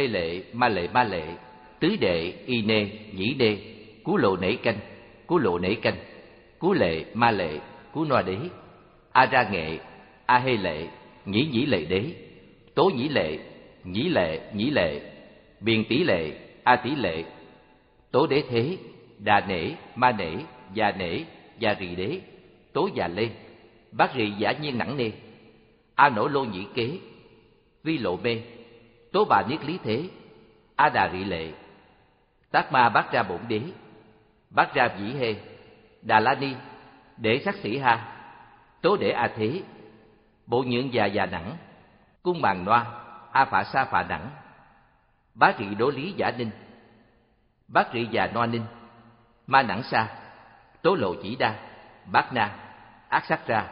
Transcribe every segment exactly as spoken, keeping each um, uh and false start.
hê lệ ma lệ ma lệ, tứ đệ y nê nhĩ đê, cú lộ nể canh, cú lộ nể canh, cú lệ ma lệ, cú noa đế, a ra nghệ, a hê lệ, nhĩ nhĩ lệ đế, tố nhĩ lệ, nhĩ lệ nhĩ lệ, biên tỷ lệ, a tỷ lệ, tố đế thế, đà nể ma nể, già nể, già rì đế, tố già lê, bát rì giả nhiên nặng nê, a nổ lô nhĩ kế, vi lộ mê, tố bà niết lý thế, a đà rị lệ, tác ma bát ra bổn đế, bát ra vĩ hê, đà la ni, đế sắc sĩ ha, tố đế a thế, bộ nhượng già già nặng, cung màng noa, a phạ sa phạ nặng, bát rị đố lý giả ninh, bát rị già noa ninh, ma nặng sa, tố lộ chỉ đa, bát na, ác sắc ra,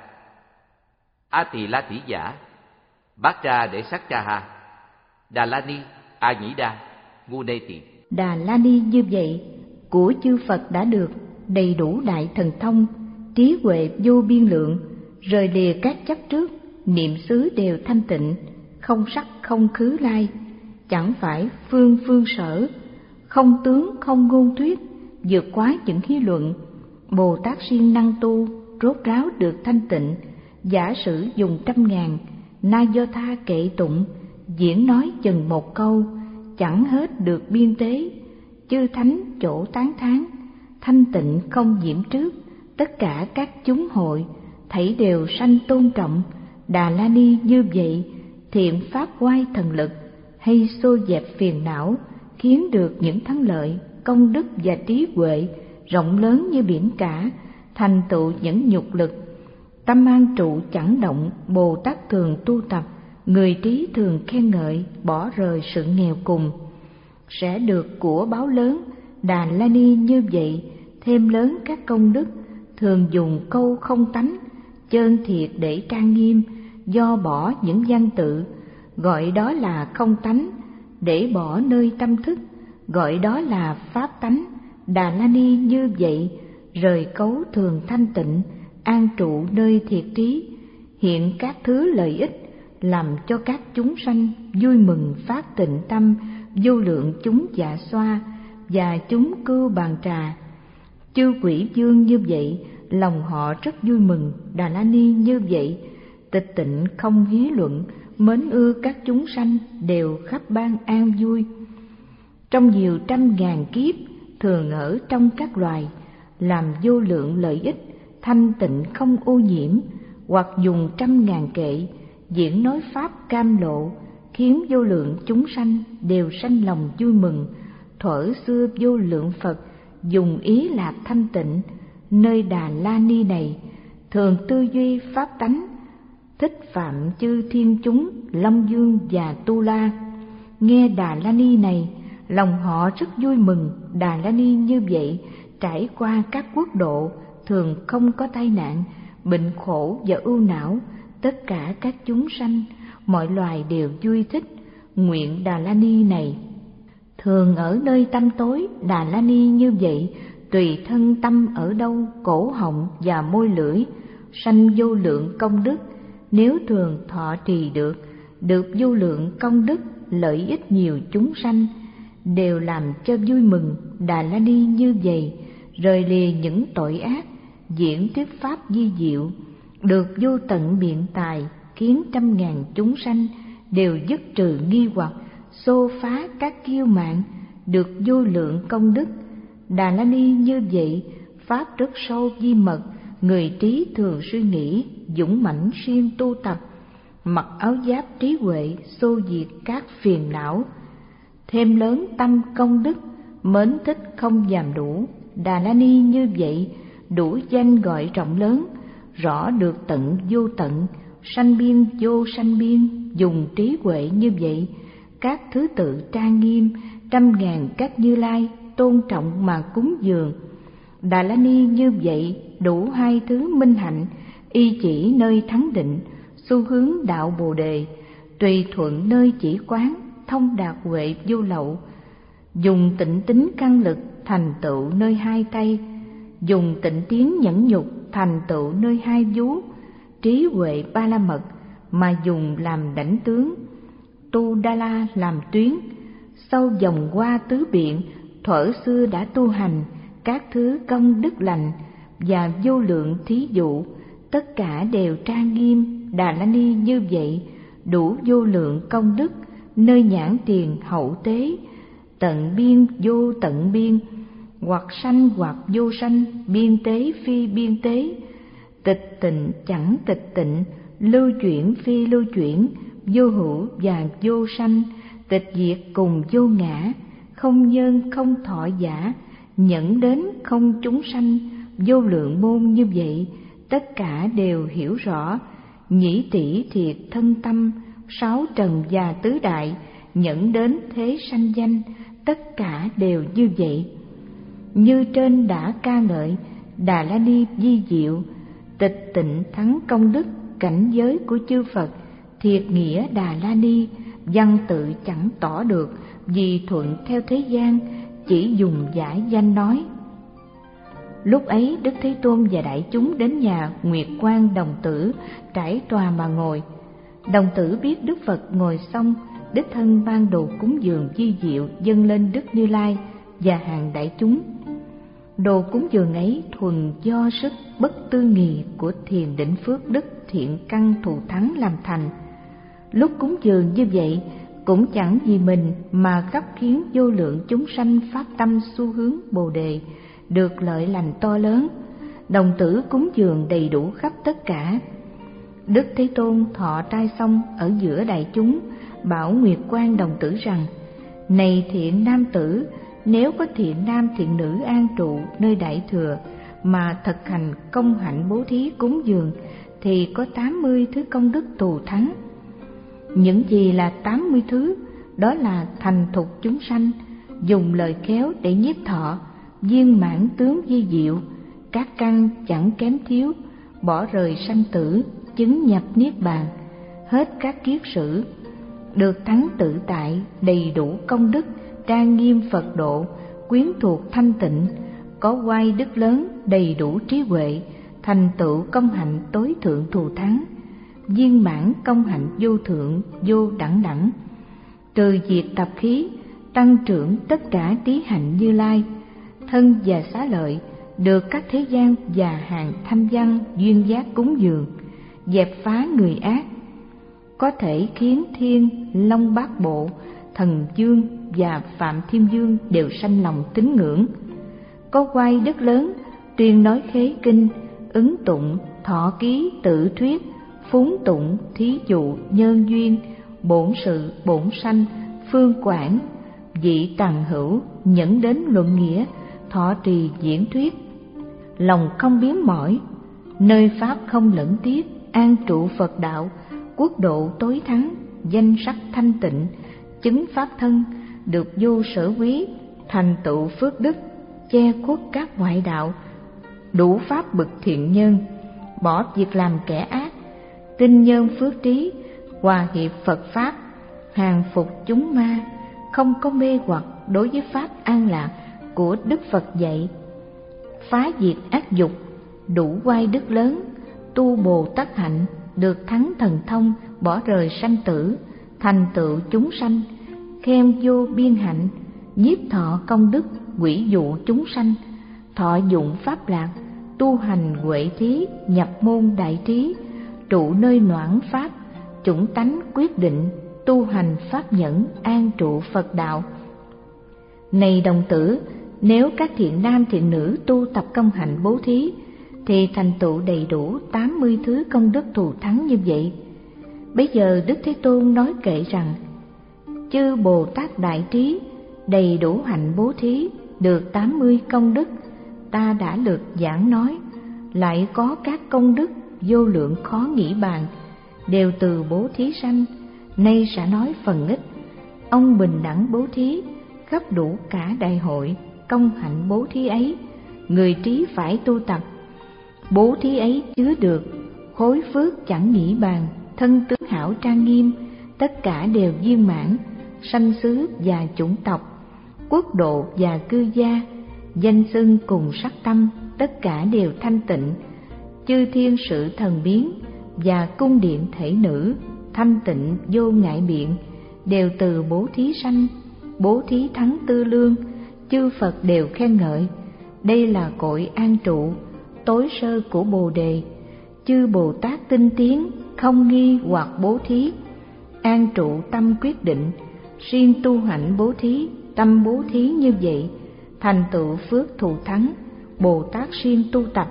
a tỳ la tỷ giả, bát ra để sắc ra ha, đà la ni, a nhĩ đa, ngu nê tỳ. Đà la ni như vậy của chư Phật đã được đầy đủ đại thần thông, trí huệ vô biên lượng, rời lìa các chấp trước, niệm xứ đều thanh tịnh, không sắc không khứ lai, chẳng phải phương phương sở, không tướng không ngôn thuyết, vượt quá những khí luận. Bồ Tát siêng năng tu, rốt ráo được thanh tịnh, giả sử dùng trăm ngàn, na do tha kệ tụng, diễn nói chừng một câu, chẳng hết được biên tế. Chư thánh chỗ tán thán, thanh tịnh không nhiễm trước, tất cả các chúng hội thảy đều sanh tôn trọng. Đà La Ni như vậy, thiện pháp oai thần lực, hay xô dẹp phiền não, khiến được những thắng lợi, công đức và trí huệ rộng lớn như biển cả, thành tựu những nhục lực. Tâm an trụ chẳng động, Bồ Tát thường tu tập, người trí thường khen ngợi, bỏ rời sự nghèo cùng, sẽ được của báo lớn. Đà La Ni như vậy, thêm lớn các công đức, thường dùng câu không tánh, chơn thiệt để trang nghiêm, do bỏ những văn tự, gọi đó là không tánh, để bỏ nơi tâm thức, gọi đó là pháp tánh. Đà La Ni như vậy, rời cấu thường thanh tịnh, an trụ nơi thiệt trí, hiện các thứ lợi ích, làm cho các chúng sanh vui mừng phát tịnh tâm, vô lượng chúng dạ xoa và chúng cưu bàn trà. Chư quỷ vương như vậy, lòng họ rất vui mừng. Đà La Ni như vậy, tịch tịnh không hí luận, mến ưa các chúng sanh đều khắp ban an vui. Trong nhiều trăm ngàn kiếp, thường ở trong các loài, làm vô lượng lợi ích, thanh tịnh không ô nhiễm, hoặc dùng trăm ngàn kệ, diễn nói pháp cam lộ, khiến vô lượng chúng sanh đều sanh lòng vui mừng. Thuở xưa vô lượng Phật dùng ý lạc thanh tịnh, nơi Đà La Ni này thường tư duy pháp tánh, thích phạm chư thiên chúng Long Dương và Tu La. Nghe Đà La Ni này, lòng họ rất vui mừng. Đà La Ni như vậy, trải qua các quốc độ, thường không có tai nạn, bệnh khổ và ưu não. Tất cả các chúng sanh, mọi loài đều vui thích. Nguyện Đà La Ni này, thường ở nơi tâm tối. Đà La Ni như vậy, tùy thân tâm ở đâu, cổ họng và môi lưỡi, sanh vô lượng công đức. Nếu thường thọ trì được, được vô lượng công đức, lợi ích nhiều chúng sanh, đều làm cho vui mừng. Đà La Ni như vậy, rời lìa những tội ác, diễn thuyết pháp di diệu, được vô tận biện tài, khiến trăm ngàn chúng sanh đều dứt trừ nghi hoặc, xô phá các kiêu mạn, được vô lượng công đức. Đà La Ni như vậy, pháp rất sâu di mật, người trí thường suy nghĩ, dũng mãnh siêng tu tập, mặc áo giáp trí huệ, xô diệt các phiền não, thêm lớn tâm công đức, mến thích không dàm đủ. Đà La Ni như vậy, đủ danh gọi rộng lớn, rõ được tận vô tận, sanh biên vô sanh biên. Dùng trí huệ như vậy, các thứ tự trang nghiêm, trăm ngàn các Như Lai tôn trọng mà cúng dường. Đà La Ni như vậy, đủ hai thứ minh hạnh, y chỉ nơi thắng định, xu hướng đạo Bồ Đề, tùy thuận nơi chỉ quán, thông đạt huệ vô lậu. Dùng tịnh tính căn lực, thành tựu nơi hai tay, dùng tịnh tiến nhẫn nhục, thành tựu nơi hai vú. Trí huệ ba la mật mà dùng làm đảnh tướng, tu đa la làm tuyến, sau vòng qua tứ biện, thuở xưa đã tu hành các thứ công đức lành và vô lượng thí dụ, tất cả đều trang nghiêm. Đà La Ni như vậy đủ vô lượng công đức, nơi nhãn tiền hậu tế, tận biên vô tận biên, hoặc sanh hoặc vô sanh, biên tế phi biên tế, tịch tịnh chẳng tịch tịnh, lưu chuyển phi lưu chuyển, vô hữu và vô sanh, tịch diệt cùng vô ngã, không nhân không thọ giả, nhẫn đến không chúng sanh. Vô lượng môn như vậy, tất cả đều hiểu rõ. Nhĩ tỷ thiệt thân tâm, sáu trần và tứ đại, nhẫn đến thế sanh danh, tất cả đều như vậy. Như trên đã ca ngợi, Đà La Ni vi diệu, tịch tịnh thắng công đức, cảnh giới của chư Phật, thiệt nghĩa Đà La Ni, văn tự chẳng tỏ được, vì thuận theo thế gian, chỉ dùng giải danh nói. Lúc ấy Đức Thế Tôn và đại chúng đến nhà Nguyệt Quan Đồng Tử, trải tòa mà ngồi. Đồng Tử biết Đức Phật ngồi xong, đích thân ban đồ cúng dường vi diệu dâng lên Đức Như Lai và hàng đại chúng. Đồ cúng dường ấy thuần do sức bất tư nghì của thiền định phước đức thiện căn thù thắng làm thành. Lúc cúng dường như vậy, cũng chẳng vì mình mà khắp khiến vô lượng chúng sanh phát tâm xu hướng Bồ đề, được lợi lành to lớn. Đồng Tử cúng dường đầy đủ khắp tất cả. Đức Thế Tôn thọ trai xong ở giữa đại chúng, bảo Nguyệt Quan Đồng Tử rằng: Này thiện nam tử, nếu có thiện nam thiện nữ an trụ nơi đại thừa mà thực hành công hạnh bố thí cúng dường, thì có tám mươi thứ công đức thù thắng. Những gì là tám mươi thứ? Đó là thành thục chúng sanh, dùng lời khéo để nhiếp thọ, viên mãn tướng vi diệu, các căn chẳng kém thiếu, bỏ rời sanh tử, chứng nhập niết bàn, hết các kiết sử, được thắng tự tại, đầy đủ công đức, trang nghiêm Phật độ, quyến thuộc thanh tịnh, có oai đức lớn, đầy đủ trí huệ, thành tựu công hạnh tối thượng thù thắng, viên mãn công hạnh vô thượng vô đẳng đẳng, trừ diệt tập khí, tăng trưởng tất cả trí hạnh Như Lai, thân và xá lợi, được các thế gian và hàng thanh văn duyên giác cúng dường, dẹp phá người ác, có thể khiến thiên long bát bộ, thần dương và phạm thiên dương đều sanh lòng tín ngưỡng, có oai đức lớn, tuyên nói khế kinh, ứng tụng thọ ký tự thuyết, phúng tụng thí dụ nhân duyên, bổn sự bổn sanh, phương quản, vị tằng hữu, nhẫn đến luận nghĩa, thọ trì diễn thuyết, lòng không biến mỏi, nơi pháp không lẫn tiếc, an trụ Phật đạo, quốc độ tối thắng, danh sắc thanh tịnh, chứng pháp thân, được vô sở quý, thành tựu phước đức, che khuất các ngoại đạo, đủ pháp bậc thiện nhân, bỏ việc làm kẻ ác, tinh nhân phước trí, hòa hiệp Phật pháp, hàng phục chúng ma, không có mê hoặc đối với pháp an lạc của Đức Phật dạy, phá diệt ác dục, đủ oai đức lớn, tu Bồ Tát hạnh, được thắng thần thông, bỏ rời sanh tử, thành tựu chúng sanh, khen vô biên hạnh, nhiếp thọ công đức, quỷ dụ chúng sanh, thọ dụng pháp lạc, tu hành huệ thí, nhập môn đại trí, trụ nơi noãn pháp, chủng tánh quyết định, tu hành pháp nhẫn, an trụ Phật đạo. Này đồng tử, nếu các thiện nam thiện nữ tu tập công hạnh bố thí, thì thành tựu đầy đủ tám mươi thứ công đức thù thắng như vậy. Bây giờ Đức Thế Tôn nói kệ rằng: chư Bồ Tát đại trí, đầy đủ hạnh bố thí, được tám mươi công đức, ta đã lược giảng nói, lại có các công đức vô lượng khó nghĩ bàn, đều từ bố thí sanh. Nay sẽ nói phần ít. Ông bình đẳng bố thí, khắp đủ cả đại hội, công hạnh bố thí ấy, người trí phải tu tập. Bố thí ấy chứa được khối phước chẳng nghĩ bàn, thân tướng hảo trang nghiêm, tất cả đều viên mãn, sanh xứ và chủng tộc, quốc độ và cư gia, danh xưng cùng sắc tâm, tất cả đều thanh tịnh, chư thiên sự thần biến và cung điện thể nữ, thanh tịnh vô ngại biện, đều từ bố thí sanh, bố thí thắng tư lương, chư Phật đều khen ngợi. Đây là cội an trụ, tối sơ của Bồ Đề. Chư Bồ Tát tinh tiến, không nghi hoặc bố thí, an trụ tâm quyết định, siêng tu hạnh bố thí, tâm bố thí như vậy, thành tựu phước thù thắng. Bồ Tát siêng tu tập,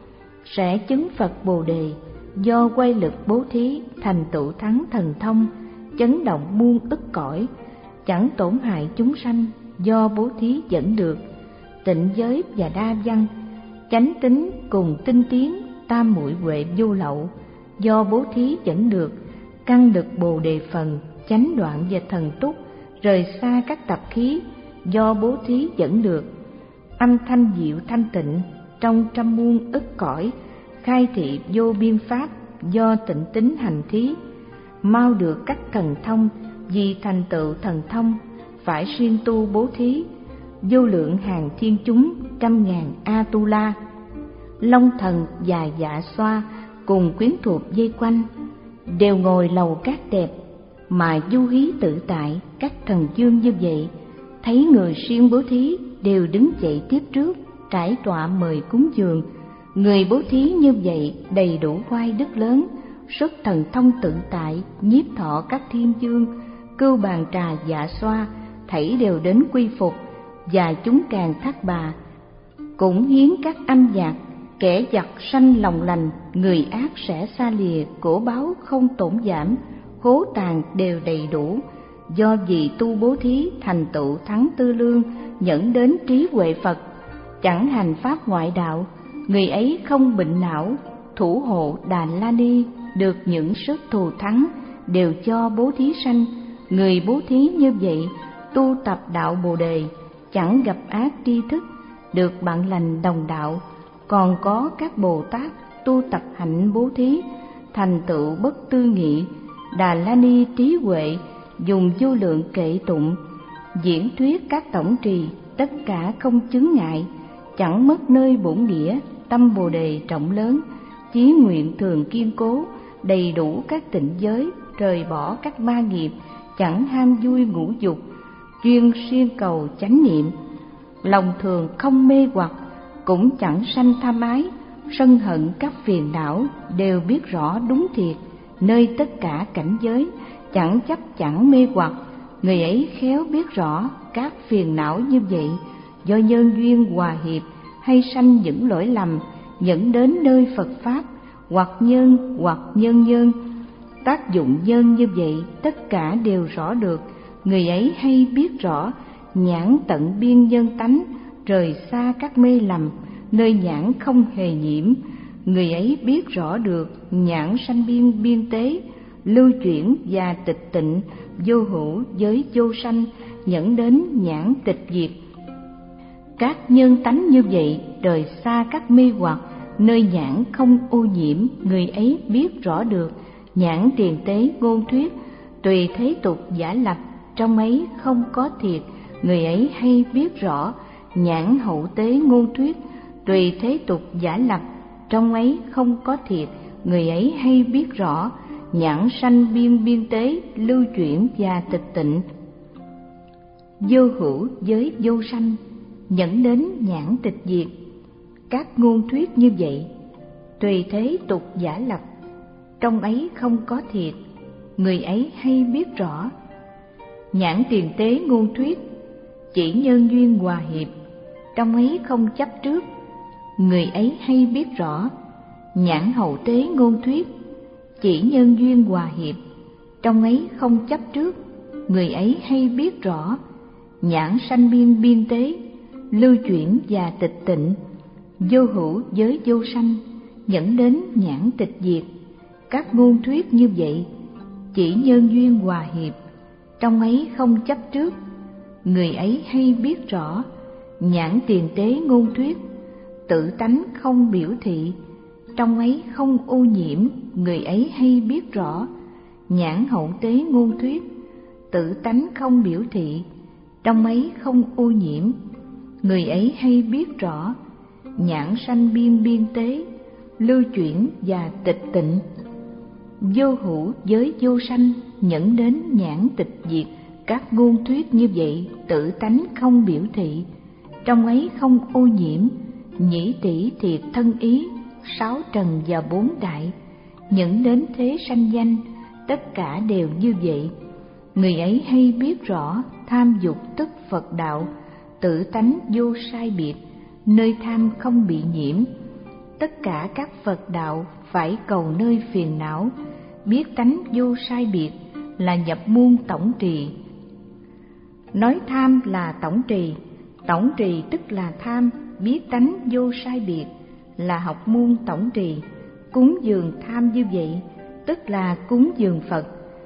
sẽ chứng Phật Bồ Đề, do quay lực bố thí, thành tựu thắng thần thông, chấn động muôn ức cõi, chẳng tổn hại chúng sanh, do bố thí dẫn được. Tịnh giới và đa văn, chánh tín cùng tinh tiến, tam muội huệ vô lậu, do bố thí dẫn được. Căn được Bồ Đề phần, chánh đoạn và thần túc, rời xa các tập khí, do bố thí dẫn được. Âm thanh diệu thanh tịnh, trong trăm muôn ức cõi, khai thị vô biên pháp, do tịnh tín hành thí. Mau được các thần thông, vì thành tựu thần thông, phải siêng tu bố thí. Vô lượng hàng thiên chúng, trăm ngàn A-tu-la, Long thần và Dạ Xoa cùng quyến thuộc dây quanh, đều ngồi lầu cát đẹp mà du hí tự tại. Các thần dương như vậy, thấy người siêng bố thí, đều đứng dậy tiếp trước, trải tọa mời cúng dường. Người bố thí như vậy đầy đủ oai đức lớn, xuất thần thông tự tại, nhiếp thọ các thiên dương, cưu bàn trà Dạ Xoa, thảy đều đến quy phục. Và chúng càng Thác Bà cũng hiến các âm nhạc, kẻ giặc sanh lòng lành, người ác sẽ xa lìa, cổ báo không tổn giảm, hố tàn đều đầy đủ. Do vì tu bố thí, thành tựu thắng tư lương, nhẫn đến trí huệ Phật, chẳng hành pháp ngoại đạo, người ấy không bệnh não, thủ hộ Đà La Ni, được những sức thù thắng, đều cho bố thí sanh. Người bố thí như vậy, tu tập đạo Bồ Đề, chẳng gặp ác tri thức, được bạn lành đồng đạo. Còn có các Bồ Tát tu tập hạnh bố thí, thành tựu bất tư nghị. Đà La Ni trí huệ, dùng vô lượng kệ tụng, diễn thuyết các tổng trì, tất cả không chướng ngại, chẳng mất nơi bổn nghĩa. Tâm Bồ Đề trọng lớn, chí nguyện thường kiên cố, đầy đủ các tịnh giới, rời bỏ các ma nghiệp, chẳng ham vui ngũ dục, chuyên siêng cầu chánh niệm. Lòng thường không mê hoặc, cũng chẳng sanh tham ái, sân hận các phiền não, đều biết rõ đúng thiệt. Nơi tất cả cảnh giới, chẳng chấp chẳng mê hoặc, người ấy khéo biết rõ các phiền não như vậy, do nhân duyên hòa hiệp hay sanh những lỗi lầm, dẫn đến nơi Phật Pháp, hoặc nhân hoặc nhân nhân. Tác dụng nhân như vậy, tất cả đều rõ được, người ấy hay biết rõ, nhãn tận biên nhân tánh, rời xa các mê lầm, nơi nhãn không hề nhiễm. Người ấy biết rõ được, nhãn sanh biên biên tế, lưu chuyển và tịch tịnh, vô hữu giới vô sanh, nhẫn đến nhãn tịch diệt. Các nhân tánh như vậy, rời xa các mê hoặc, nơi nhãn không ô nhiễm, người ấy biết rõ được, nhãn tiền tế ngôn thuyết, tùy thế tục giả lập, trong ấy không có thiệt, người ấy hay biết rõ, nhãn hậu tế ngôn thuyết, tùy thế tục giả lập, trong ấy không có thiệt, người ấy hay biết rõ, nhãn sanh biên biên tế, lưu chuyển và tịch tịnh, vô hữu giới vô sanh, nhẫn đến nhãn tịch diệt. Các ngôn thuyết như vậy, tùy thế tục giả lập, trong ấy không có thiệt, người ấy hay biết rõ, nhãn tiền tế ngôn thuyết, chỉ nhân duyên hòa hiệp, trong ấy không chấp trước, người ấy hay biết rõ, nhãn hậu tế ngôn thuyết, chỉ nhân duyên hòa hiệp, trong ấy không chấp trước, người ấy hay biết rõ, nhãn sanh biên biên tế, lưu chuyển và tịch tịnh, vô hữu giới vô sanh, dẫn đến nhãn tịch diệt. Các ngôn thuyết như vậy, chỉ nhân duyên hòa hiệp, trong ấy không chấp trước, người ấy hay biết rõ, nhãn tiền tế ngôn thuyết, tự tánh không biểu thị, trong ấy không ô nhiễm, người ấy hay biết rõ, nhãn hậu tế ngôn thuyết, tự tánh không biểu thị, trong ấy không ô nhiễm, người ấy hay biết rõ, nhãn sanh biên biên tế, lưu chuyển và tịch tịnh, vô hữu giới vô sanh, nhẫn đến nhãn tịch diệt. các ngôn thuyết như vậy tự tánh không biểu thị, trong ấy không ô nhiễm, nhĩ tỷ thiệt thân ý, sáu trần và bốn đại, những đến thế sanh danh, tất cả đều như vậy. Người ấy hay biết rõ tham dục tức Phật đạo, tự tánh vô sai biệt, nơi tham không bị nhiễm. Tất cả các Phật đạo phải cầu nơi phiền não, biết tánh vô sai biệt là nhập môn tổng trì. Nói tham là tổng trì, tổng trì tức là tham, biết tánh vô sai biệt là học môn tổng trì. Cúng dường tham như vậy tức là cúng dường Phật,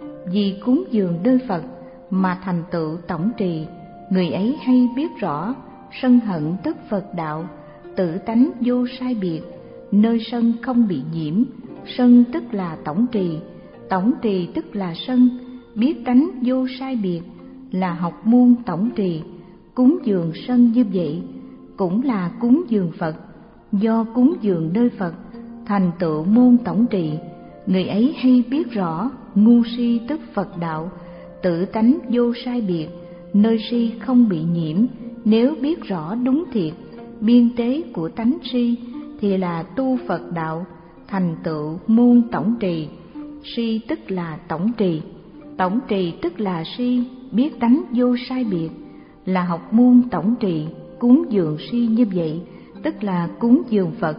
vì cúng dường nơi Phật mà thành tựu tổng trì. Người ấy hay biết rõ sân hận tức Phật đạo, tự tánh vô sai biệt, nơi sân không bị nhiễm. Sân tức là tổng trì, tổng trì tức là sân, biết tánh vô sai biệt là học môn tổng trì. Cúng dường sân như vậy cũng là cúng dường Phật, do cúng dường nơi Phật thành tựu môn tổng trì. Người ấy hay biết rõ ngu si tức Phật đạo, tự tánh vô sai biệt, nơi si không bị nhiễm. Nếu biết rõ đúng thiệt biên tế của tánh si thì là tu Phật đạo, thành tựu môn tổng trì. Si tức là tổng trì, tổng trì tức là si, biết tánh vô sai biệt là học môn tổng trì. Cúng dường si như vậy tức là cúng dường Phật,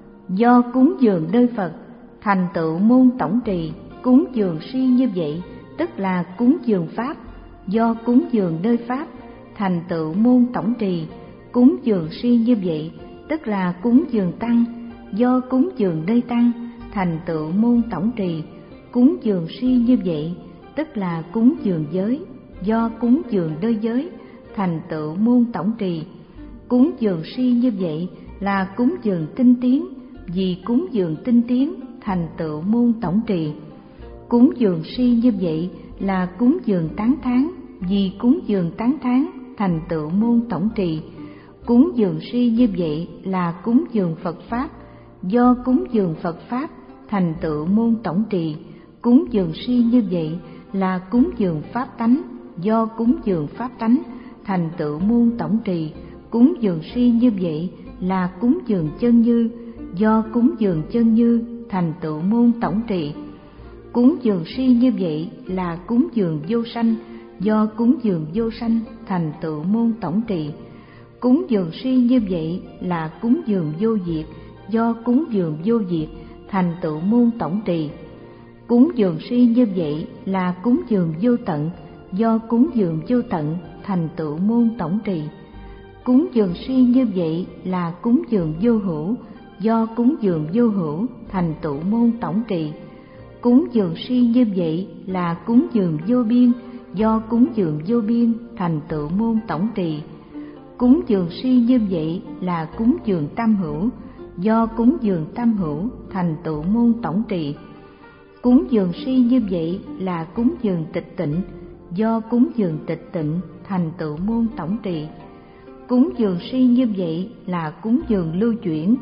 do cúng dường nơi Phật thành tựu môn tổng trì. Cúng dường si như vậy tức là cúng dường Pháp, do cúng dường nơi Pháp thành tựu môn tổng trì. Cúng dường si như vậy tức là cúng dường Tăng, do cúng dường nơi Tăng thành tựu môn tổng trì. Cúng dường si như vậy tức là cúng dường giới, do cúng dường nơi giới thành tựu môn tổng trì. Cúng dường si như vậy là cúng dường tinh tiến, vì cúng dường tinh tiến thành tựu môn tổng trì. Cúng dường si như vậy là cúng dường tán thán, vì cúng dường tán thán thành tựu môn tổng trì. Cúng dường si như vậy là cúng dường Phật Pháp, do cúng dường Phật Pháp thành tựu môn tổng trì. Cúng dường si như vậy là cúng dường Pháp tánh, do cúng dường Pháp tánh thành tựu môn tổng trì. Cúng dường si như vậy là cúng dường chân như, do cúng dường chân như thành tựu môn tổng trì. Cúng dường si như vậy là cúng dường vô sanh, do cúng dường vô sanh thành tựu môn tổng trì. Cúng dường si như vậy là cúng dường vô diệt, do cúng dường vô diệt thành tựu môn tổng trì. Cúng dường si như vậy là cúng dường vô tận, do cúng dường vô tận thành tựu môn tổng trì. Cúng dường si như vậy là cúng dường vô hữu, do cúng dường vô hữu thành tựu môn tổng trì. Cúng dường si như vậy là cúng dường vô biên, do cúng dường vô biên thành tựu môn tổng trì. Cúng dường si như vậy là cúng dường tam hữu, do cúng dường tam hữu thành tựu môn tổng trì. Cúng dường si như vậy là cúng dường tịch tịnh, do cúng dường tịch tịnh thành tựu môn tổng trì. Cúng dường si như vậy là cúng dường lưu chuyển,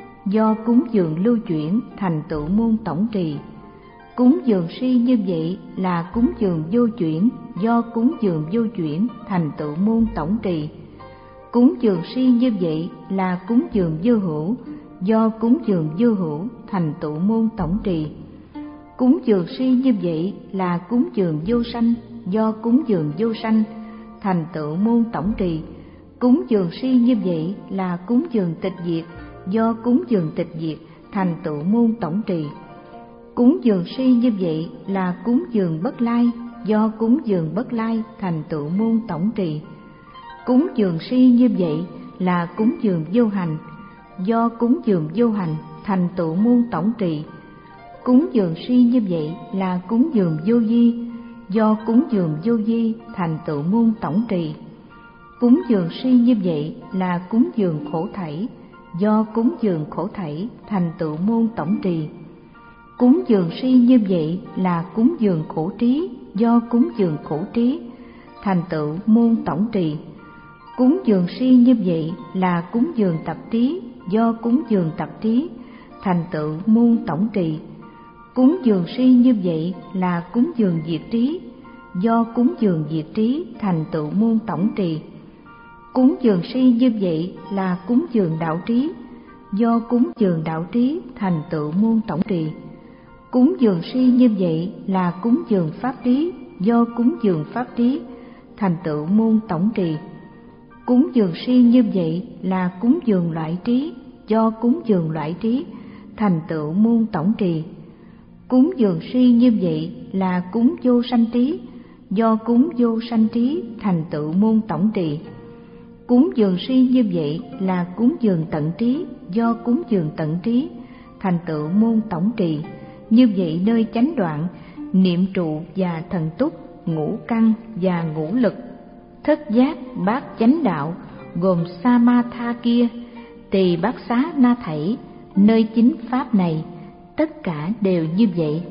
do cúng dường lưu chuyển thành tựu môn tổng trì. Cúng dường si như vậy là cúng dường vô chuyển, do cúng dường vô chuyển thành tựu môn tổng trì. Cúng dường si như vậy là cúng dường vô hữu, do cúng dường vô hữu thành tựu môn tổng trì. Cúng dường si như vậy là cúng dường vô sanh, do cúng dường vô sanh thành tựu môn tổng trì. Cúng dường si như vậy là cúng dường tịch diệt, do cúng dường tịch diệt thành tựu môn tổng trì. Cúng dường si như vậy là cúng dường bất lai, do cúng dường bất lai thành tựu môn tổng trì. Cúng dường si như vậy là cúng dường vô hành, do cúng dường vô hành thành tựu môn tổng trì. Cúng dường si như vậy là cúng dường vô vi, do cúng dường vô vi thành tựu môn tổng trì. Cúng dường si như vậy là cúng dường khổ thảy, do cúng dường khổ thảy thành tựu môn tổng trì. Cúng dường si như vậy là cúng dường khổ trí, do cúng dường khổ trí thành tựu môn tổng trì. Cúng dường si như vậy là cúng dường tập trí, do cúng dường tập trí thành tựu môn tổng trì. Cúng dường si như vậy là cúng dường diệt trí, do cúng dường diệt trí thành tựu môn tổng trì. Cúng dường si như vậy là cúng dường đạo trí, do cúng dường đạo trí thành tựu môn tổng trì. Cúng dường si như vậy là cúng dường pháp trí, do cúng dường pháp trí thành tựu môn tổng trì. Cúng dường si như vậy là cúng dường loại trí, do cúng dường loại trí thành tựu môn tổng trì. Cúng dường si như vậy là cúng vô sanh trí, do cúng vô sanh trí thành tựu môn tổng trì. Cúng dường si như vậy là cúng dường tận trí, do cúng dường tận trí thành tựu môn tổng trì. Như vậy nơi chánh đoạn, niệm trụ và thần túc, ngũ căn và ngũ lực, thất giác, bát chánh đạo gồm Samatha kia, tỳ bát xá na thảy, nơi chính pháp này tất cả đều như vậy.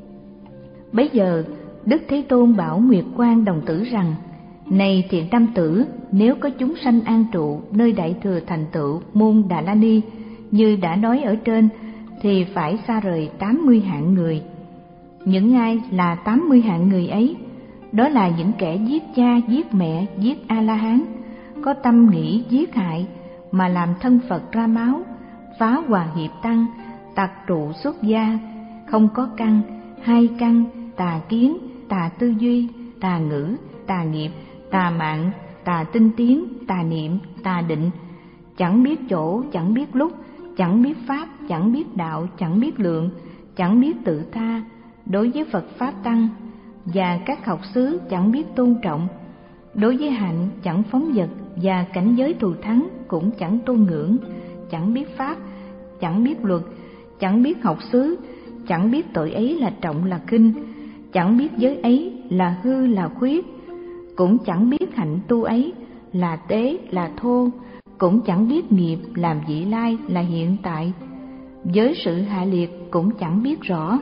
Bấy giờ Đức Thế Tôn bảo Nguyệt Quang đồng tử rằng: Này thiện nam tử, nếu có chúng sanh an trụ nơi đại thừa thành tựu môn Đà La Ni như đã nói ở trên, thì phải xa rời tám mươi hạng người. Những ai là tám mươi hạng người ấy? Đó là những kẻ giết cha, giết mẹ, giết A-la-hán, có tâm nghĩ giết hại mà làm thân Phật ra máu, phá hòa hiệp tăng, tặc trụ xuất gia, không có căn, hai căn, tà kiến, tà tư duy, tà ngữ, tà nghiệp, tà mạng, tà tinh tiến, tà niệm, tà định, chẳng biết chỗ, chẳng biết lúc, chẳng biết pháp, chẳng biết đạo, chẳng biết lượng, chẳng biết tự tha đối với Phật Pháp Tăng, và các học xứ chẳng biết tôn trọng, đối với hạnh chẳng phóng dật, và cảnh giới thù thắng cũng chẳng tôn ngưỡng, chẳng biết pháp, chẳng biết luật, chẳng biết học xứ, chẳng biết tội ấy là trọng là khinh, chẳng biết giới ấy là hư là khuyết, cũng chẳng biết hạnh tu ấy là tế là thô, cũng chẳng biết nghiệp làm vị lai là hiện tại, giới sự hạ liệt cũng chẳng biết rõ,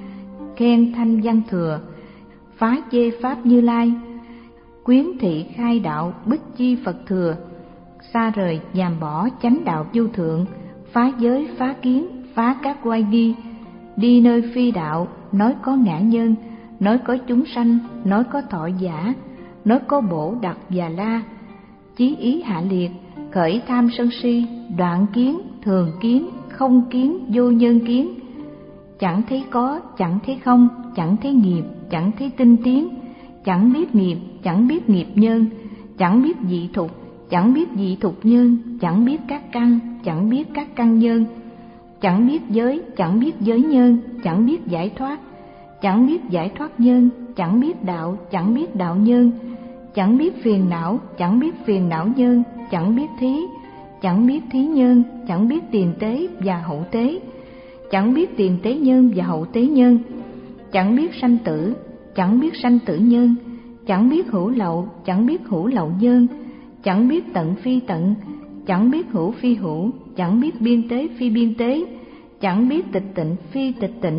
khen thanh văn thừa, phá chê pháp Như Lai, quyến thị khai đạo bích chi Phật thừa, xa rời nhàm bỏ chánh đạo vô thượng, phá giới phá kiến, phá các oai nghi, đi nơi phi đạo, nói có ngã nhân, nói có chúng sanh, nói có thọ giả, nói có bổ đặc và la, chí ý hạ liệt, khởi tham sân si, đoạn kiến, thường kiến, không kiến, vô nhân kiến, chẳng thấy có, chẳng thấy không, chẳng thấy nghiệp, chẳng thấy tinh tiến, chẳng biết nghiệp, chẳng biết nghiệp nhân, chẳng biết dị thục, chẳng biết dị thục nhân, chẳng biết các căn, chẳng biết các căn nhân, chẳng biết giới, chẳng biết giới nhân, chẳng biết giải thoát, chẳng biết giải thoát nhân, chẳng biết đạo, chẳng biết đạo nhân, chẳng biết phiền não, chẳng biết phiền não nhân, chẳng biết thí, chẳng biết thí nhân, chẳng biết tiền tế và hậu tế, chẳng biết tiền tế nhân và hậu tế nhân, chẳng biết sanh tử, chẳng biết sanh tử nhân, chẳng biết hữu lậu, chẳng biết hữu lậu nhân, chẳng biết tận phi tận, chẳng biết hữu phi hữu, chẳng biết biên tế phi biên tế, chẳng biết tịch tịnh phi tịch tịnh,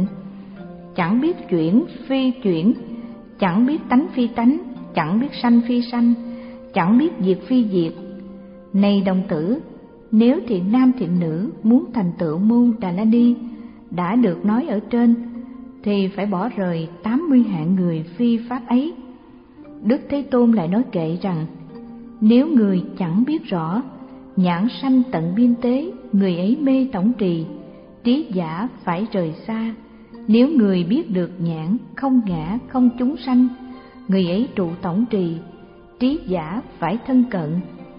chẳng biết chuyển phi chuyển, chẳng biết tánh phi tánh, chẳng biết sanh phi sanh, chẳng biết diệt phi diệt. Này đồng tử, nếu thiện nam thiện nữ muốn thành tựu môn Đà La Ni đã được nói ở trên, thì phải bỏ rời tám mươi hạng người phi pháp ấy. Đức Thế Tôn lại nói kệ rằng: Nếu người chẳng biết rõ, nhãn sanh tận biên tế, người ấy mê tổng trì, trí giả phải rời xa. Nếu người biết được nhãn, không ngã, không chúng sanh, người ấy trụ tổng trì, trí giả phải thân cận.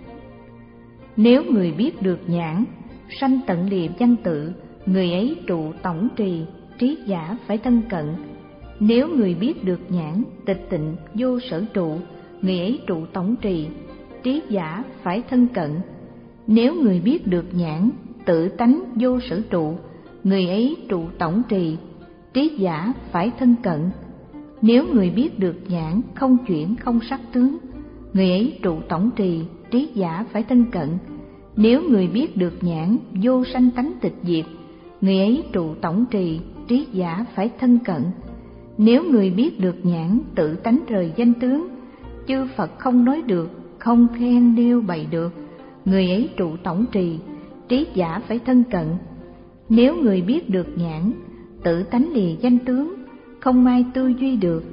Nếu người biết được nhãn, sanh tận lìa văn tự, người ấy trụ tổng trì, trí giả phải thân cận. Nếu người biết được nhãn, tịch tịnh, vô sở trụ, người ấy trụ tổng trì, trí giả phải thân cận. Nếu người biết được nhãn, tự tánh vô sở trụ, người ấy trụ tổng trì, trí giả phải thân cận. Nếu người biết được nhãn, không chuyển không sắc tướng, người ấy trụ tổng trì, trí giả phải thân cận. Nếu người biết được nhãn, vô sanh tánh tịch diệt, người ấy trụ tổng trì, trí giả phải thân cận. Nếu người biết được nhãn, tự tánh rời danh tướng, chư Phật không nói được, không khen nêu bày được, người ấy trụ tổng trì, trí giả phải thân cận. Nếu người biết được nhãn, tự tánh lìa danh tướng, không ai tư duy được,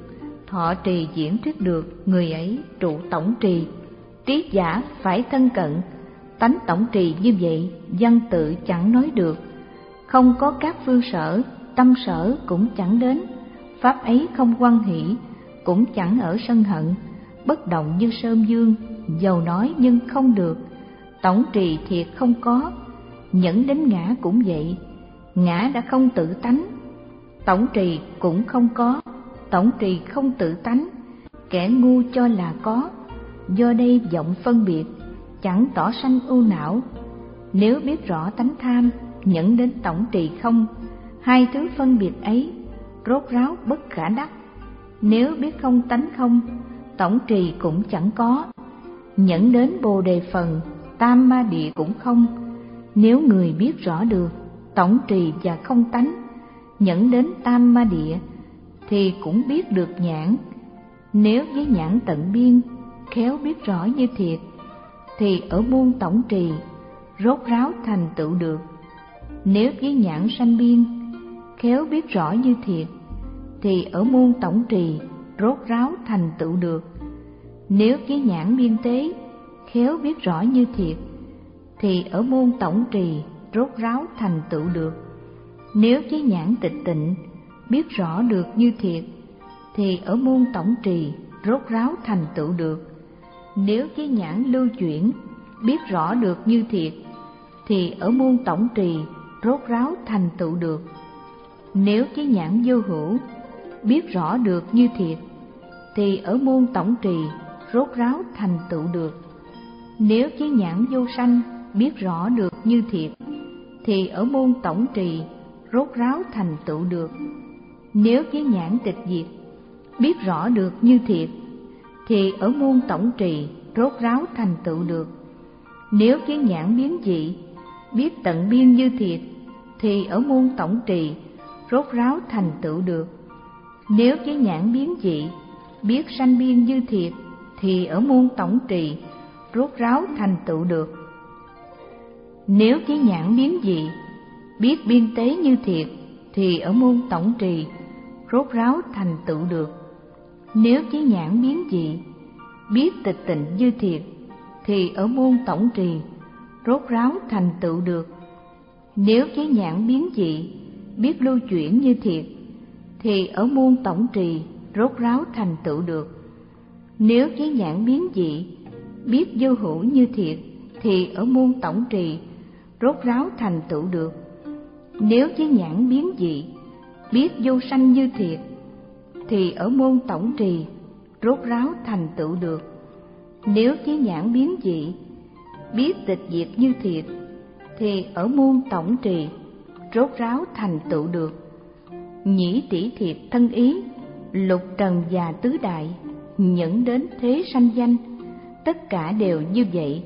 thọ trì diễn thuyết được, người ấy trụ tổng trì. Trí giả phải thân cận, tánh tổng trì như vậy, văn tự chẳng nói được. Không có các phương sở, tâm sở cũng chẳng đến. Pháp ấy không hoan hỷ, cũng chẳng ở sân hận. Bất động như sơn dương, dầu nói nhưng không được. Tổng trì thiệt không có, nhẫn đến ngã cũng vậy. Ngã đã không tự tánh, tổng trì cũng không có. Tổng trì không tự tánh, kẻ ngu cho là có. Do đây vọng phân biệt, chẳng tỏ sanh ưu não. Nếu biết rõ tánh tham, nhẫn đến tổng trì không. Hai thứ phân biệt ấy, rốt ráo bất khả đắc. Nếu biết không tánh không, tổng trì cũng chẳng có. Nhẫn đến bồ đề phần, tam ma địa cũng không. Nếu người biết rõ được tổng trì và không tánh, nhẫn đến tam ma địa, thì cũng biết được nhãn. Nếu với nhãn tận biên, khéo biết rõ như thiệt, thì ở muôn tổng trì, rốt ráo thành tựu được. Nếu với nhãn sanh biên, khéo biết rõ như thiệt, thì ở muôn tổng trì, rốt ráo thành tựu được. Nếu với nhãn biên tế, khéo biết rõ như thiệt, thì ở môn tổng trì, rốt ráo thành tựu được. Nếu với nhãn tịch tịnh, biết rõ được như thiệt, thì ở môn tổng trì, rốt ráo thành tựu được. Nếu với nhãn lưu chuyển, biết rõ được như thiệt, thì ở môn tổng trì, rốt ráo thành tựu được. Nếu với nhãn vô hữu, biết rõ được như thiệt, thì ở môn tổng trì, rốt ráo thành tựu được. Nếu với nhãn vô sanh, biết rõ được như thiệt, thì ở môn tổng trì, rốt ráo thành tựu được. Nếu với nhãn tịch diệt, biết rõ được như thiệt, thì ở môn tổng trì, rốt ráo thành tựu được. Nếu với nhãn biến dị, biết tận biên như thiệt, thì ở môn tổng trì, rốt ráo thành tựu được. Nếu với nhãn biến dị, biết sanh biên như thiệt, thì ở môn tổng trì, rốt ráo thành tựu được. Nếu với nhãn biến dị, biết biên tế như thiệt, thì ở môn tổng trì, rốt ráo thành tựu được. Nếu với nhãn biến dị, biết tịch tịnh như thiệt, thì ở môn tổng trì, rốt ráo thành tựu được. Nếu với nhãn biến dị, biết lưu chuyển như thiệt, thì ở môn tổng trì, rốt ráo thành tựu được. Nếu với nhãn biến dị, biết vô hữu như thiệt, thì ở môn tổng trì, rốt ráo thành tựu được. Nếu với nhãn biến dị, biết vô sanh như thiệt, thì ở môn tổng trì, rốt ráo thành tựu được. Nếu với nhãn biến dị, biết tịch diệt như thiệt, thì ở môn tổng trì, rốt ráo thành tựu được. Nhĩ tỷ thiệt thân ý, lục trần và tứ đại, nhẫn đến thế sanh danh, tất cả đều như vậy.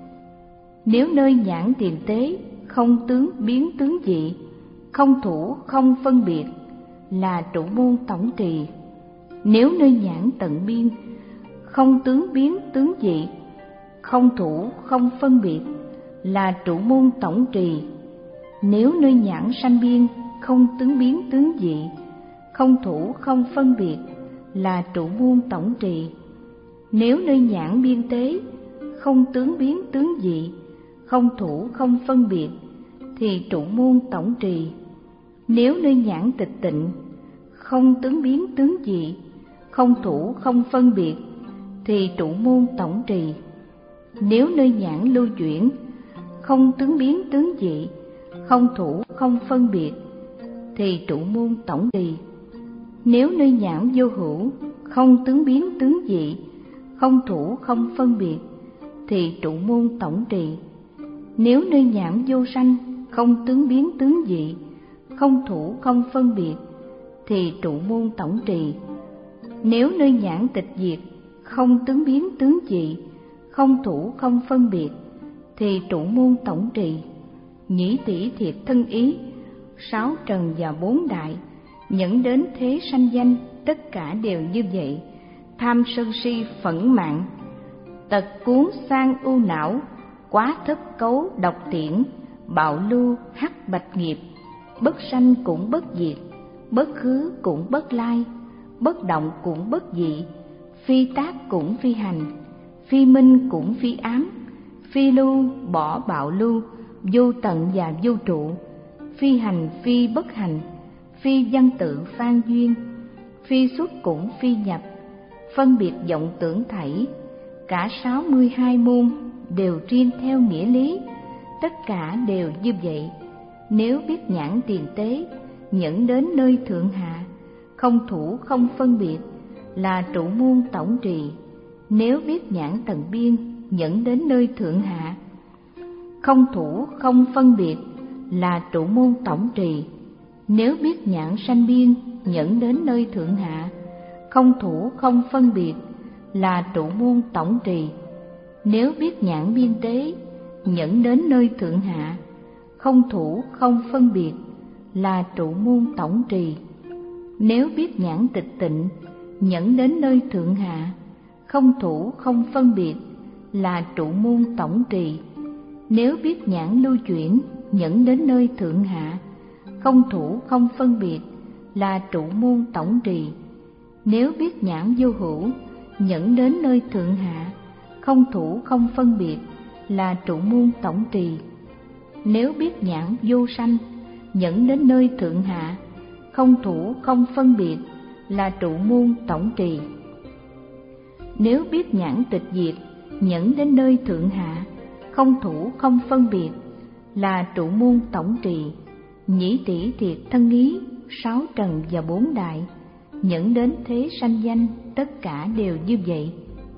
Nếu nơi nhãn tiền tế, không tướng biến tướng dị, không thủ không phân biệt, là trụ môn tổng trì. Nếu nơi nhãn tận biên, không tướng biến tướng dị, không thủ không phân biệt, là trụ môn tổng trì. Nếu nơi nhãn sanh biên, không tướng biến tướng dị, không thủ không phân biệt, là trụ môn tổng trì. Nếu nơi nhãn biên tế, không tướng biến tướng dị, không thủ không phân biệt, thì trụ môn tổng trì. Nếu nơi nhãn tịch tịnh, không tướng biến tướng dị, không thủ không phân biệt, thì trụ môn tổng trì. Nếu nơi nhãn lưu chuyển, không tướng biến tướng dị, không thủ không phân biệt, thì trụ môn tổng trì. Nếu nơi nhãn vô hữu, không tướng biến tướng dị, không thủ không phân biệt, thì trụ môn tổng trì. Nếu nơi nhãn vô sanh, không tướng biến tướng dị, không thủ không phân biệt, thì trụ môn tổng trì. Nếu nơi nhãn tịch diệt, không tướng biến tướng dị, không thủ không phân biệt, thì trụ môn tổng trì. Nhĩ tỷ thiệt thân ý, sáu trần và bốn đại, nhẫn đến thế sanh danh, tất cả đều như vậy. Tham sân si phẫn mạn, tật cuốn sang ưu não, quá thấp cấu độc tiễn, bạo lưu hắc bạch nghiệp, bất sanh cũng bất diệt, bất khứ cũng bất lai, bất động cũng bất dị, phi tác cũng phi hành, phi minh cũng phi ám, phi lưu bỏ bạo lưu, vô tận và vô trụ, phi hành phi bất hành, phi văn tự phan duyên, phi xuất cũng phi nhập, phân biệt vọng tưởng thảy. Cả sáu mươi hai môn đều riêng theo nghĩa lý, tất cả đều như vậy. Nếu biết nhãn tiền tế, nhẫn đến nơi thượng hạ, không thủ không phân biệt, là trụ môn tổng trì. Nếu biết nhãn tầng biên, nhẫn đến nơi thượng hạ, không thủ không phân biệt, là trụ môn tổng trì. Nếu biết nhãn sanh biên, nhẫn đến nơi thượng hạ, không thủ không phân biệt, là trụ môn tổng trì. Nếu biết nhãn biên tế, nhẫn đến nơi thượng hạ, không thủ không phân biệt, là trụ môn tổng trì. Nếu biết nhãn tịch tịnh, nhẫn đến nơi thượng hạ, không thủ không phân biệt, là trụ môn tổng trì. Nếu biết nhãn lưu chuyển, nhẫn đến nơi thượng hạ, không thủ không phân biệt, là trụ môn tổng trì. Nếu biết nhãn vô hữu, nhẫn đến nơi thượng hạ, không thủ không phân biệt, là trụ môn tổng trì. Nếu biết nhãn vô sanh, nhẫn đến nơi thượng hạ, không thủ không phân biệt, là trụ môn tổng trì. Nếu biết nhãn tịch diệt, nhẫn đến nơi thượng hạ, không thủ không phân biệt, là trụ môn tổng trì. Nhĩ tỷ thiệt thân ý, sáu trần và bốn đại, nhẫn đến thế sanh danh, tất cả đều như vậy.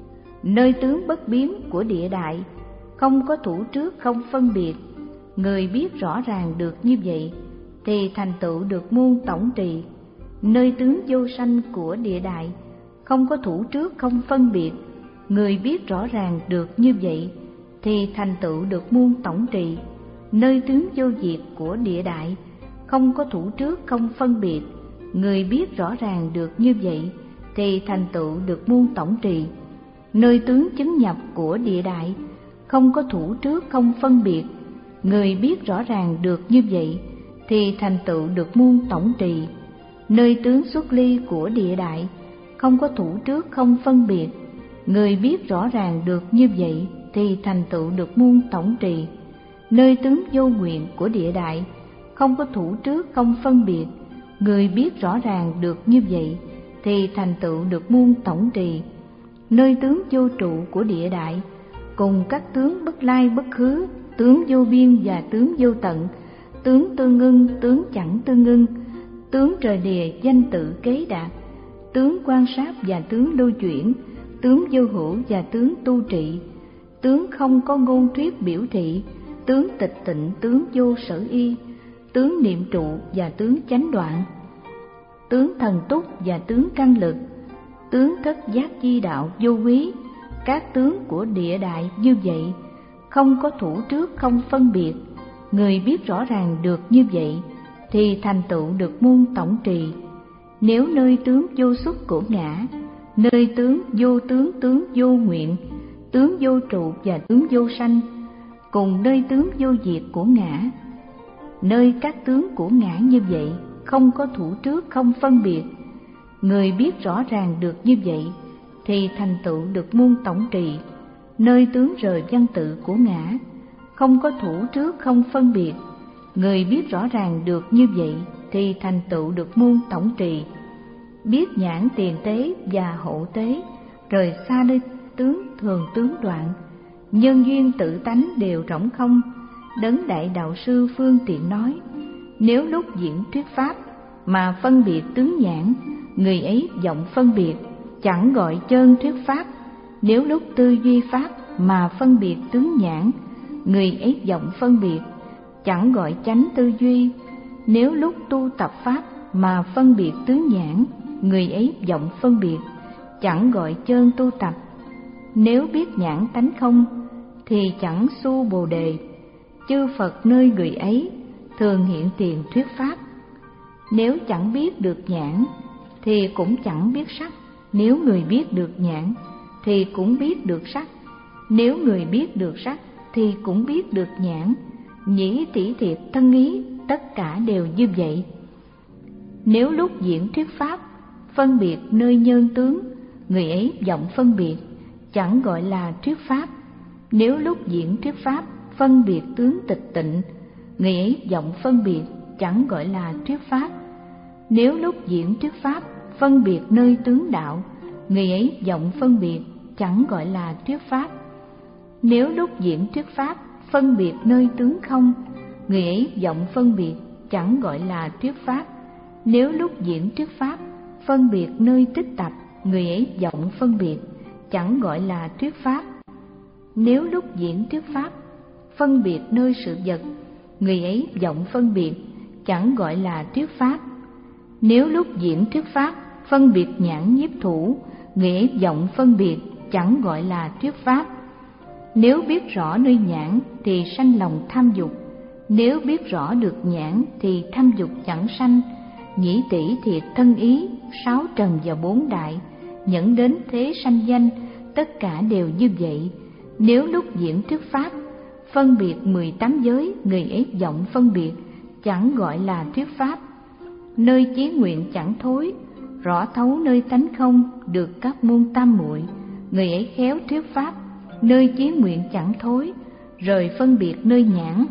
Nơi tướng bất biến của địa đại, không có thủ trước không phân biệt, người biết rõ ràng được như vậy, thì thành tựu được môn tổng trì. Nơi tướng vô sanh của địa đại, không có thủ trước không phân biệt, người biết rõ ràng được như vậy, thì thành tựu được môn tổng trì. Nơi tướng vô diệt của địa đại, không có thủ trước không phân biệt, người biết rõ ràng được như vậy, thì thành tựu được môn tổng trì. Nơi tướng chứng nhập của địa đại, không có thủ trước không phân biệt, người biết rõ ràng được như vậy, thì thành tựu được môn tổng trì. Nơi tướng xuất ly của địa đại, không có thủ trước không phân biệt, người biết rõ ràng được như vậy, thì thành tựu được môn tổng trì. Nơi tướng vô nguyện của địa đại, không có thủ trước không phân biệt, người biết rõ ràng được như vậy, thì thành tựu được môn tổng trì. Nơi tướng vô trụ của địa đại, cùng các tướng bất lai bất khứ, tướng vô biên và tướng vô tận, tướng tương ưng, tướng chẳng tương ưng, tướng trời địa danh tự kế đạt, tướng quan sát và tướng lưu chuyển, tướng vô hữu và tướng tu trị, tướng không có ngôn thuyết biểu thị, tướng tịch tịnh, tướng vô sở y, tướng niệm trụ và tướng chánh đoạn, tướng thần túc và tướng căn lực, tướng thất giác chi đạo vô quý. Các tướng của địa đại như vậy, không có thủ trước không phân biệt, người biết rõ ràng được như vậy, thì thành tựu được môn tổng trì. Nếu nơi tướng vô xuất của ngã, nơi tướng vô tướng, tướng vô nguyện, tướng vô trụ và tướng vô sanh, cùng nơi tướng vô diệt của ngã, nơi các tướng của ngã như vậy, không có thủ trước không phân biệt, người biết rõ ràng được như vậy, thì thành tựu được môn tổng trì. Nơi tướng rời văn tự của ngã, không có thủ trước không phân biệt, người biết rõ ràng được như vậy, thì thành tựu được môn tổng trì. Biết nhãn tiền tế và hộ tế, rời xa nơi tướng thường tướng đoạn, nhân duyên tự tánh đều rỗng không. Đấng đại đạo sư phương tiện nói, nếu lúc diễn thuyết pháp mà phân biệt tướng nhãn, người ấy vọng phân biệt, chẳng gọi chân thuyết pháp. Nếu lúc tư duy pháp mà phân biệt tướng nhãn, người ấy vọng phân biệt, chẳng gọi chánh tư duy. Nếu lúc tu tập pháp mà phân biệt tướng nhãn, người ấy vọng phân biệt, chẳng gọi chân tu tập. Nếu biết nhãn tánh không, thì chẳng su bồ đề. Chư Phật nơi người ấy thường hiện tiền thuyết pháp. Nếu chẳng biết được nhãn, thì cũng chẳng biết sắc. Nếu người biết được nhãn, thì cũng biết được sắc. Nếu người biết được sắc, thì cũng biết được nhãn. Nhĩ tỷ thiệt thân ý, tất cả đều như vậy. Nếu lúc diễn thuyết pháp phân biệt nơi nhân tướng, người ấy vọng phân biệt, chẳng gọi là thuyết pháp. Nếu lúc diễn thuyết pháp phân biệt tướng tịch tịnh, người ấy vọng phân biệt, chẳng gọi là thuyết pháp. Nếu lúc diễn thuyết pháp phân biệt nơi tướng đạo, người ấy vọng phân biệt, chẳng gọi là thuyết pháp. Nếu lúc diễn thuyết pháp phân biệt nơi tướng không, người ấy vọng phân biệt, chẳng gọi là thuyết pháp. Nếu lúc diễn thuyết pháp phân biệt nơi tích tập, người ấy vọng phân biệt, chẳng gọi là thuyết pháp. Nếu lúc diễn thuyết pháp phân biệt nơi sự vật, người ấy vọng phân biệt, chẳng gọi là thuyết pháp. Nếu lúc diễn thuyết pháp phân biệt nhãn nhiếp thủ, người ấy vọng phân biệt, chẳng gọi là thuyết pháp. Nếu biết rõ nơi nhãn thì sanh lòng tham dục, nếu biết rõ được nhãn thì tham dục chẳng sanh. Nhĩ tỷ thiệt thân ý, sáu trần và bốn đại, nhẫn đến thế sanh danh, tất cả đều như vậy. Nếu lúc diễn thuyết pháp phân biệt mười tám giới, người ấy vọng phân biệt, chẳng gọi là thuyết pháp. Nơi chí nguyện chẳng thối, rõ thấu nơi tánh không, được các môn tam muội, người ấy khéo thuyết pháp. Nơi chí nguyện chẳng thối, rời phân biệt nơi nhãn,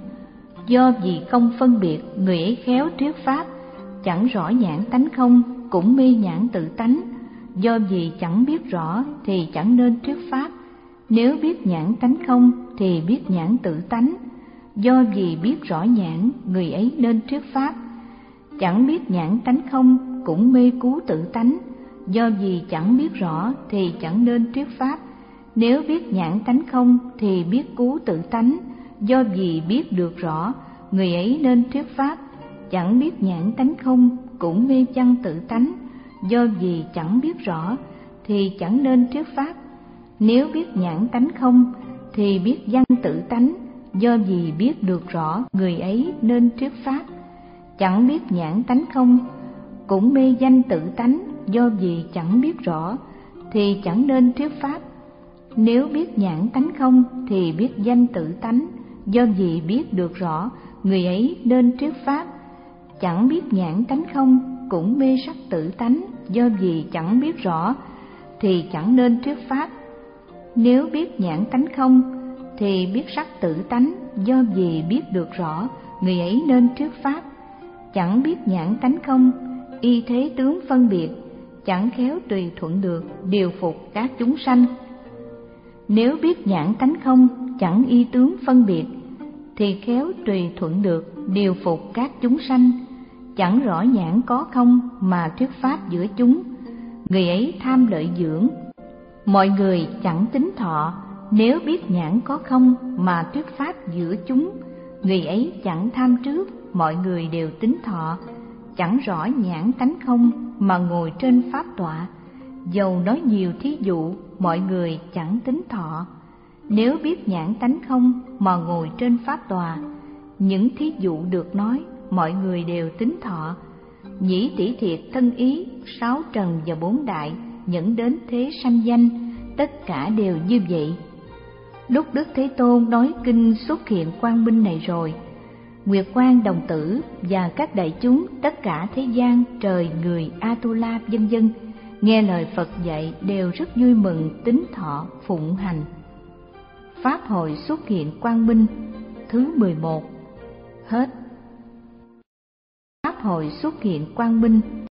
do vì không phân biệt, người ấy khéo thuyết pháp. Chẳng rõ nhãn tánh không, cũng mê nhãn tự tánh, do vì chẳng biết rõ thì chẳng nên thuyết pháp. Nếu biết nhãn tánh không thì biết nhãn tự tánh, do vì biết rõ nhãn, người ấy nên thuyết pháp. Chẳng biết nhãn tánh không, cũng mê cú tự tánh, do vì chẳng biết rõ thì chẳng nên thuyết pháp. Nếu biết nhãn tánh không thì biết cú tự tánh, do vì biết được rõ, người ấy nên thuyết pháp. Chẳng biết nhãn tánh không, cũng mê văn tự tánh, do vì chẳng biết rõ thì chẳng nên thuyết pháp. Nếu biết nhãn tánh không thì biết văn tự tánh, do vì biết được rõ, người ấy nên thuyết pháp. Chẳng biết nhãn tánh không, cũng mê danh tự tánh, do vì chẳng biết rõ thì chẳng nên thuyết pháp. Nếu biết nhãn tánh không thì biết danh tự tánh, do vì biết được rõ, người ấy nên thuyết pháp. Chẳng biết nhãn tánh không, cũng mê sắc tự tánh, do vì chẳng biết rõ thì chẳng nên thuyết pháp. Nếu biết nhãn tánh không thì biết sắc tự tánh, do vì biết được rõ, người ấy nên thuyết pháp. Chẳng biết nhãn tánh không, y thế tướng phân biệt, chẳng khéo tùy thuận được, điều phục các chúng sanh. Nếu biết nhãn tánh không, chẳng y tướng phân biệt, thì khéo tùy thuận được, điều phục các chúng sanh. Chẳng rõ nhãn có không mà thuyết pháp giữa chúng, người ấy tham lợi dưỡng, mọi người chẳng tính thọ. Nếu biết nhãn có không mà thuyết pháp giữa chúng, người ấy chẳng tham trước, mọi người đều tính thọ. Chẳng rõ nhãn tánh không mà ngồi trên pháp tọa, dầu nói nhiều thí dụ, mọi người chẳng tính thọ. Nếu biết nhãn tánh không mà ngồi trên pháp tọa, những thí dụ được nói, mọi người đều tính thọ. Nhĩ tỷ thiệt thân ý, sáu trần và bốn đại, nhẫn đến thế sanh danh, tất cả đều như vậy. Lúc Đức Thế Tôn nói kinh Xuất Hiện Quang Minh này rồi, Nguyệt Quang đồng tử và các đại chúng tất cả thế gian, trời, người, Atula vân vân nghe lời Phật dạy đều rất vui mừng, tín thọ, phụng hành. Pháp hội Xuất Hiện Quang Minh thứ mười một hết. Pháp hội Xuất Hiện Quang Minh